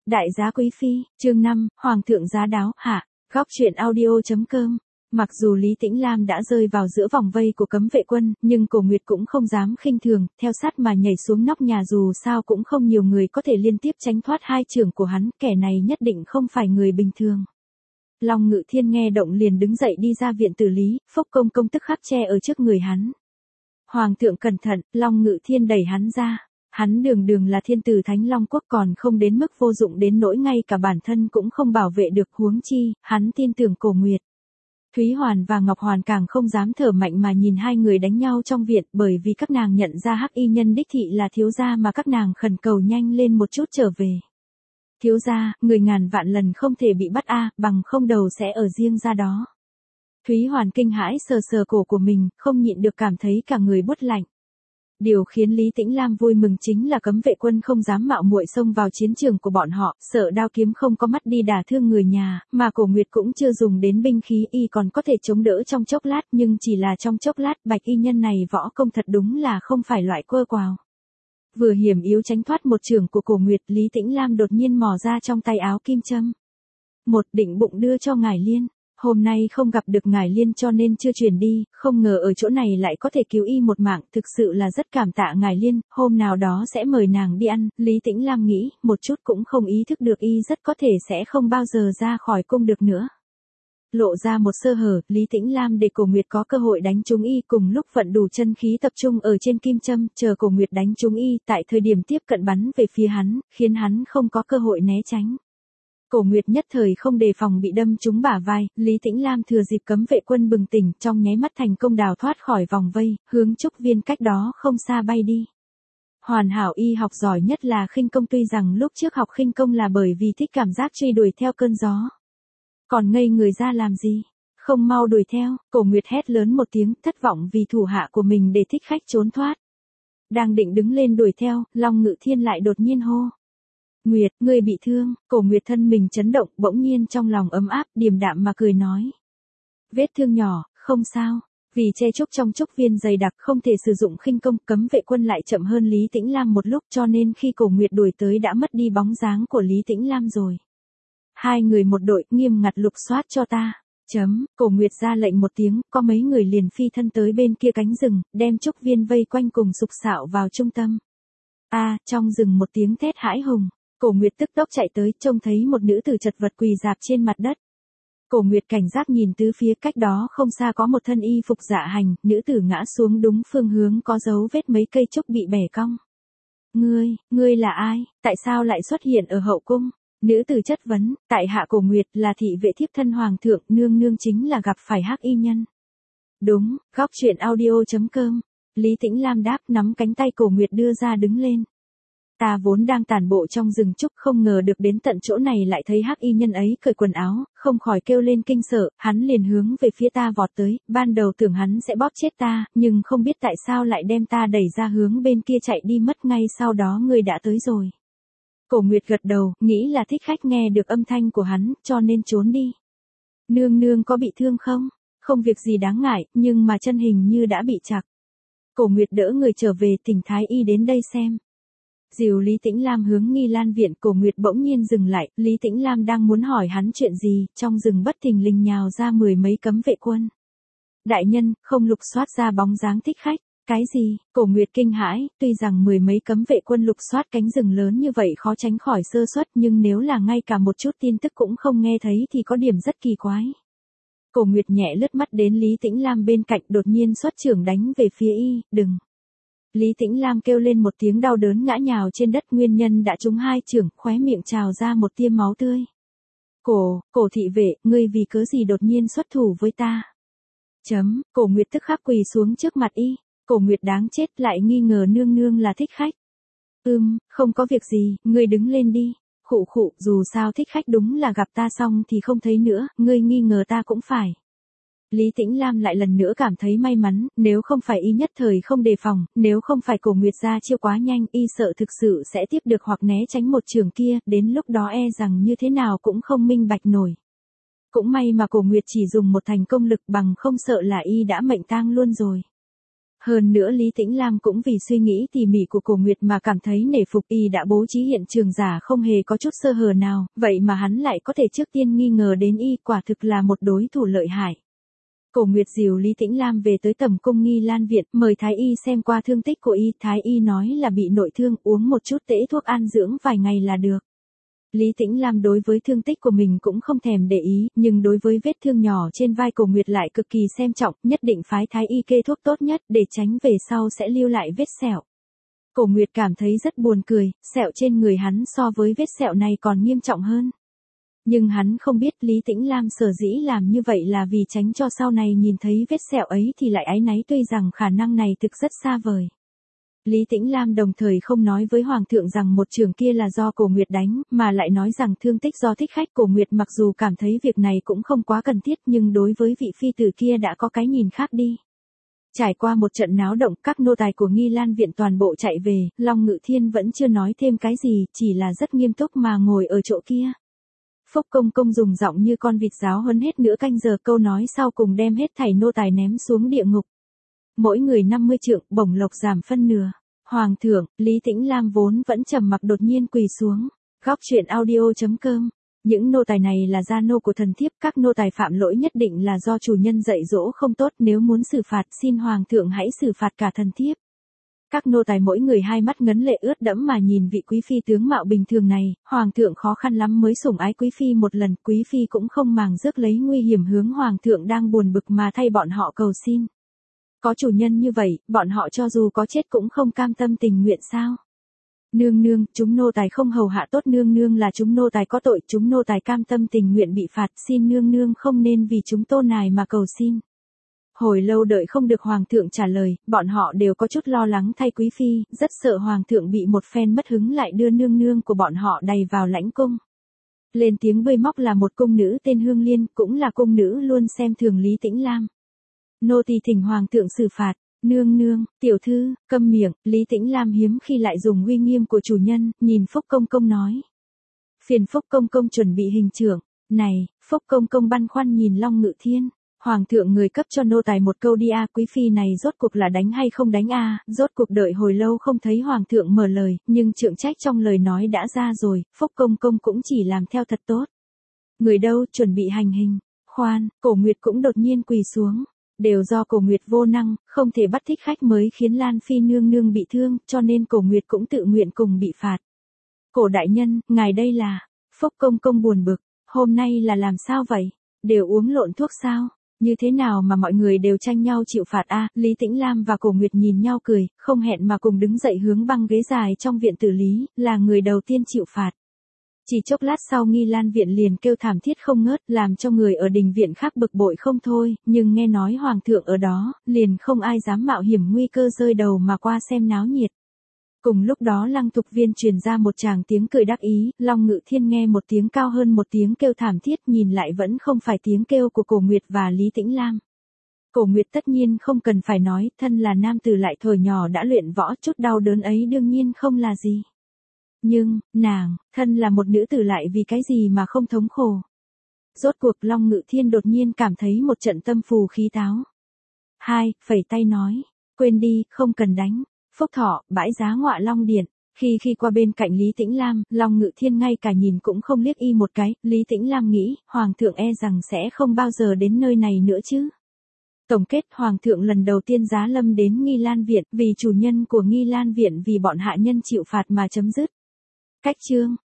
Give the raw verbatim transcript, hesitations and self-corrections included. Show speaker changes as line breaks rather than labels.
Đại giá quý phi, chương năm, Hoàng thượng giá đáo, hạ, góc truyện audio.com. Mặc dù Lý Tĩnh Lam đã rơi vào giữa vòng vây của cấm vệ quân, nhưng Cổ Nguyệt cũng không dám khinh thường, theo sát mà nhảy xuống nóc nhà, dù sao cũng không nhiều người có thể liên tiếp tránh thoát hai chưởng của hắn, kẻ này nhất định không phải người bình thường. Long Ngự Thiên nghe động liền đứng dậy đi ra viện tử Lý, Phúc Công công tức khắc che ở trước người hắn. Hoàng thượng cẩn thận, Long Ngự Thiên đẩy hắn ra. Hắn đường đường là thiên tử Thánh Long Quốc, còn không đến mức vô dụng đến nỗi ngay cả bản thân cũng không bảo vệ được, huống chi, hắn tin tưởng Cổ Nguyệt. Thúy Hoàn và Ngọc Hoàn càng không dám thở mạnh mà nhìn hai người đánh nhau trong viện, bởi vì các nàng nhận ra Hắc Y Nhân đích thị là thiếu gia mà các nàng khẩn cầu nhanh lên một chút trở về. Thiếu gia, người ngàn vạn lần không thể bị bắt a, bằng không đầu sẽ ở riêng ra đó. Thúy Hoàn kinh hãi sờ sờ cổ của mình, không nhịn được cảm thấy cả người buốt lạnh. Điều khiến Lý Tĩnh Lam vui mừng chính là cấm vệ quân không dám mạo muội xông vào chiến trường của bọn họ, sợ đao kiếm không có mắt đi đả thương người nhà, mà Cổ Nguyệt cũng chưa dùng đến binh khí, y còn có thể chống đỡ trong chốc lát, nhưng chỉ là trong chốc lát. Bạch y nhân này võ công thật đúng là không phải loại quơ quào. Vừa hiểm yếu tránh thoát một chưởng của Cổ Nguyệt, Lý Tĩnh Lam đột nhiên mò ra trong tay áo kim châm. Một định bụng đưa cho Ngải Liên. Hôm nay không gặp được Ngải Liên cho nên chưa truyền đi, không ngờ ở chỗ này lại có thể cứu y một mạng, thực sự là rất cảm tạ Ngải Liên, hôm nào đó sẽ mời nàng đi ăn. Lý Tĩnh Lam nghĩ, một chút cũng không ý thức được y rất có thể sẽ không bao giờ ra khỏi cung được nữa. Lộ ra một sơ hở, Lý Tĩnh Lam để Cổ Nguyệt có cơ hội đánh trúng y, cùng lúc vận đủ chân khí tập trung ở trên kim châm, chờ Cổ Nguyệt đánh trúng y, tại thời điểm tiếp cận bắn về phía hắn, khiến hắn không có cơ hội né tránh. Cổ Nguyệt nhất thời không đề phòng bị đâm trúng bả vai, Lý Tĩnh Lam thừa dịp cấm vệ quân bừng tỉnh, trong nháy mắt thành công đào thoát khỏi vòng vây, hướng trúc viên cách đó không xa bay đi. Hoàn hảo y học giỏi nhất là khinh công, tuy rằng lúc trước học khinh công là bởi vì thích cảm giác truy đuổi theo cơn gió. Còn ngây người ra làm gì? Không mau đuổi theo, Cổ Nguyệt hét lớn một tiếng, thất vọng vì thủ hạ của mình để thích khách trốn thoát. Đang định đứng lên đuổi theo, Long Ngự Thiên lại đột nhiên hô. Nguyệt, ngươi bị thương. Cổ Nguyệt thân mình chấn động, bỗng nhiên trong lòng ấm áp, điềm đạm mà cười nói. Vết thương nhỏ, không sao. Vì che chúc trong trúc viên dày đặc không thể sử dụng khinh công, cấm vệ quân lại chậm hơn Lý Tĩnh Lam một lúc, cho nên khi Cổ Nguyệt đuổi tới đã mất đi bóng dáng của Lý Tĩnh Lam rồi. Hai người một đội, nghiêm ngặt lục soát cho ta. Chấm, Cổ Nguyệt ra lệnh một tiếng, có mấy người liền phi thân tới bên kia cánh rừng, đem trúc viên vây quanh cùng sục sạo vào trung tâm. A, à, trong rừng một tiếng thét hãi hùng. Cổ Nguyệt tức tốc chạy tới, trông thấy một nữ tử chật vật quỳ rạp trên mặt đất. Cổ Nguyệt cảnh giác nhìn tứ phía, cách đó không xa có một thân y phục dạ hành, nữ tử ngã xuống đúng phương hướng có dấu vết mấy cây trúc bị bẻ cong. Ngươi, ngươi là ai, tại sao lại xuất hiện ở hậu cung? Nữ tử chất vấn, tại hạ Cổ Nguyệt là thị vệ thiếp thân hoàng thượng, nương nương chính là gặp phải Hắc Y Nhân. Đúng, góc truyện audio.com. Lý Tĩnh Lam đáp, nắm cánh tay Cổ Nguyệt đưa ra đứng lên. Ta vốn đang tản bộ trong rừng trúc, không ngờ được đến tận chỗ này lại thấy Hắc Y Nhân ấy cởi quần áo, không khỏi kêu lên kinh sợ, hắn liền hướng về phía ta vọt tới, ban đầu tưởng hắn sẽ bóp chết ta, nhưng không biết tại sao lại đem ta đẩy ra hướng bên kia chạy đi mất, ngay sau đó người đã tới rồi. Cổ Nguyệt gật đầu, nghĩ là thích khách nghe được âm thanh của hắn, cho nên trốn đi. Nương nương có bị thương không? Không việc gì đáng ngại, nhưng mà chân hình như đã bị chặt. Cổ Nguyệt đỡ người trở về, thỉnh Thái Y đến đây xem. Dìu Lý Tĩnh Lam hướng Nghi Lan viện, Cổ Nguyệt bỗng nhiên dừng lại, Lý Tĩnh Lam đang muốn hỏi hắn chuyện gì, trong rừng bất thình lình nhào ra mười mấy cấm vệ quân. Đại nhân, không lục soát ra bóng dáng thích khách. Cái gì? Cổ Nguyệt kinh hãi, tuy rằng mười mấy cấm vệ quân lục soát cánh rừng lớn như vậy khó tránh khỏi sơ suất, nhưng nếu là ngay cả một chút tin tức cũng không nghe thấy thì có điểm rất kỳ quái. Cổ Nguyệt nhẹ lướt mắt đến Lý Tĩnh Lam bên cạnh, đột nhiên xuất chưởng đánh về phía y, đừng. Lý Tĩnh Lam kêu lên một tiếng đau đớn ngã nhào trên đất, nguyên nhân đã trúng hai chưởng, khóe miệng trào ra một tia máu tươi. Cổ, Cổ thị vệ, ngươi vì cớ gì đột nhiên xuất thủ với ta? Chấm, Cổ Nguyệt tức khắc quỳ xuống trước mặt y. Cổ Nguyệt đáng chết, lại nghi ngờ nương nương là thích khách. Ừm, không có việc gì, ngươi đứng lên đi. Khụ khụ, dù sao thích khách đúng là gặp ta xong thì không thấy nữa, ngươi nghi ngờ ta cũng phải. Lý Tĩnh Lam lại lần nữa cảm thấy may mắn, nếu không phải y nhất thời không đề phòng, nếu không phải Cổ Nguyệt ra chiêu quá nhanh, y sợ thực sự sẽ tiếp được hoặc né tránh một trường kia, đến lúc đó e rằng như thế nào cũng không minh bạch nổi. Cũng may mà Cổ Nguyệt chỉ dùng một thành công lực, bằng không sợ là y đã mệnh tang luôn rồi. Hơn nữa Lý Tĩnh Lam cũng vì suy nghĩ tỉ mỉ của Cổ Nguyệt mà cảm thấy nể phục, y đã bố trí hiện trường giả không hề có chút sơ hở nào, vậy mà hắn lại có thể trước tiên nghi ngờ đến y, quả thực là một đối thủ lợi hại. Cổ Nguyệt dìu Lý Tĩnh Lam về tới tẩm cung Nghi Lan Viện, mời Thái y xem qua thương tích của y, Thái y nói là bị nội thương, uống một chút tễ thuốc an dưỡng vài ngày là được. Lý Tĩnh Lam đối với thương tích của mình cũng không thèm để ý, nhưng đối với vết thương nhỏ trên vai Cổ Nguyệt lại cực kỳ xem trọng, nhất định phái Thái y kê thuốc tốt nhất để tránh về sau sẽ lưu lại vết sẹo. Cổ Nguyệt cảm thấy rất buồn cười, sẹo trên người hắn so với vết sẹo này còn nghiêm trọng hơn. Nhưng hắn không biết Lý Tĩnh Lam sở dĩ làm như vậy là vì tránh cho sau này nhìn thấy vết sẹo ấy thì lại áy náy, tuy rằng khả năng này thực rất xa vời. Lý Tĩnh Lam đồng thời không nói với Hoàng thượng rằng một trường kia là do Cổ Nguyệt đánh, mà lại nói rằng thương tích do thích khách. Cổ Nguyệt mặc dù cảm thấy việc này cũng không quá cần thiết nhưng đối với vị phi tử kia đã có cái nhìn khác đi. Trải qua một trận náo động, các nô tài của Nghi Lan Viện toàn bộ chạy về, Long Ngự Thiên vẫn chưa nói thêm cái gì, chỉ là rất nghiêm túc mà ngồi ở chỗ kia. Phúc Công Công dùng giọng như con vịt giáo huấn hết nửa canh giờ, câu nói sau cùng đem hết thảy nô tài ném xuống địa ngục. Mỗi người năm mươi trượng, bổng lộc giảm phân nửa. Hoàng thượng, Lý Tĩnh Lam vốn vẫn trầm mặc đột nhiên quỳ xuống. Góc truyện audio chấm com. Những nô tài này là gia nô của thần thiếp, các nô tài phạm lỗi nhất định là do chủ nhân dạy dỗ không tốt, nếu muốn xử phạt xin Hoàng thượng hãy xử phạt cả thần thiếp. Các nô tài mỗi người hai mắt ngấn lệ ướt đẫm mà nhìn vị quý phi tướng mạo bình thường này, Hoàng thượng khó khăn lắm mới sủng ái quý phi một lần, quý phi cũng không màng rước lấy nguy hiểm hướng Hoàng thượng đang buồn bực mà thay bọn họ cầu xin. Có chủ nhân như vậy, bọn họ cho dù có chết cũng không cam tâm tình nguyện sao? Nương nương, chúng nô tài không hầu hạ tốt nương nương, là chúng nô tài có tội, chúng nô tài cam tâm tình nguyện bị phạt, xin nương nương không nên vì chúng tô nài mà cầu xin. Hồi lâu đợi không được Hoàng thượng trả lời, bọn họ đều có chút lo lắng thay quý phi, rất sợ Hoàng thượng bị một phen mất hứng lại đưa nương nương của bọn họ đầy vào lãnh cung. Lên tiếng bơi móc là một cung nữ tên Hương Liên, cũng là cung nữ luôn xem thường Lý Tĩnh Lam. Nô tỳ thỉnh Hoàng thượng xử phạt. Nương nương, tiểu thư, câm miệng. Lý Tĩnh Lam hiếm khi lại dùng uy nghiêm của chủ nhân, nhìn Phúc Công Công nói. Phiền Phúc Công Công chuẩn bị hình trưởng. Này, Phúc Công Công băn khoăn nhìn Long Ngự Thiên. Hoàng thượng người cấp cho nô tài một câu đi a, quý phi này rốt cuộc là đánh hay không đánh a? Rốt cuộc đợi hồi lâu không thấy Hoàng thượng mở lời, nhưng trượng trách trong lời nói đã ra rồi, Phúc Công Công cũng chỉ làm theo thật tốt. Người đâu, chuẩn bị hành hình. Khoan, Cổ Nguyệt cũng đột nhiên quỳ xuống. Đều do Cổ Nguyệt vô năng, không thể bắt thích khách mới khiến Lan Phi nương nương bị thương, cho nên Cổ Nguyệt cũng tự nguyện cùng bị phạt. Cổ đại nhân, ngài đây là... Phúc Công Công buồn bực, hôm nay là làm sao vậy? Đều uống lộn thuốc sao? Như thế nào mà mọi người đều tranh nhau chịu phạt a? Lý Tĩnh Lam và Cổ Nguyệt nhìn nhau cười, không hẹn mà cùng đứng dậy hướng băng ghế dài trong viện tử lý, là người đầu tiên chịu phạt. Chỉ chốc lát sau Nghi Lan Viện liền kêu thảm thiết không ngớt, làm cho người ở đình viện khác bực bội không thôi, nhưng nghe nói Hoàng thượng ở đó, liền không ai dám mạo hiểm nguy cơ rơi đầu mà qua xem náo nhiệt. Cùng lúc đó Lăng Thục Viên truyền ra một tràng tiếng cười đắc ý, Long Ngự Thiên nghe một tiếng cao hơn một tiếng kêu thảm thiết, nhìn lại vẫn không phải tiếng kêu của Cổ Nguyệt và Lý Tĩnh Lam. Cổ Nguyệt tất nhiên không cần phải nói, thân là nam tử lại thời nhỏ đã luyện võ, chút đau đớn ấy đương nhiên không là gì. Nhưng, nàng, thân là một nữ tử lại vì cái gì mà không thống khổ. Rốt cuộc Long Ngự Thiên đột nhiên cảm thấy một trận tâm phù khí táo. Hai, phẩy tay nói, quên đi, không cần đánh. Phúc Thọ, bãi giá Ngọa Long Điện. Khi khi qua bên cạnh Lý Tĩnh Lam, Long Ngự Thiên ngay cả nhìn cũng không liếc y một cái, Lý Tĩnh Lam nghĩ, Hoàng thượng e rằng sẽ không bao giờ đến nơi này nữa chứ. Tổng kết, Hoàng thượng lần đầu tiên giá lâm đến Nghi Lan Viện, vì chủ nhân của Nghi Lan Viện vì bọn hạ nhân chịu phạt mà chấm dứt. Cách chương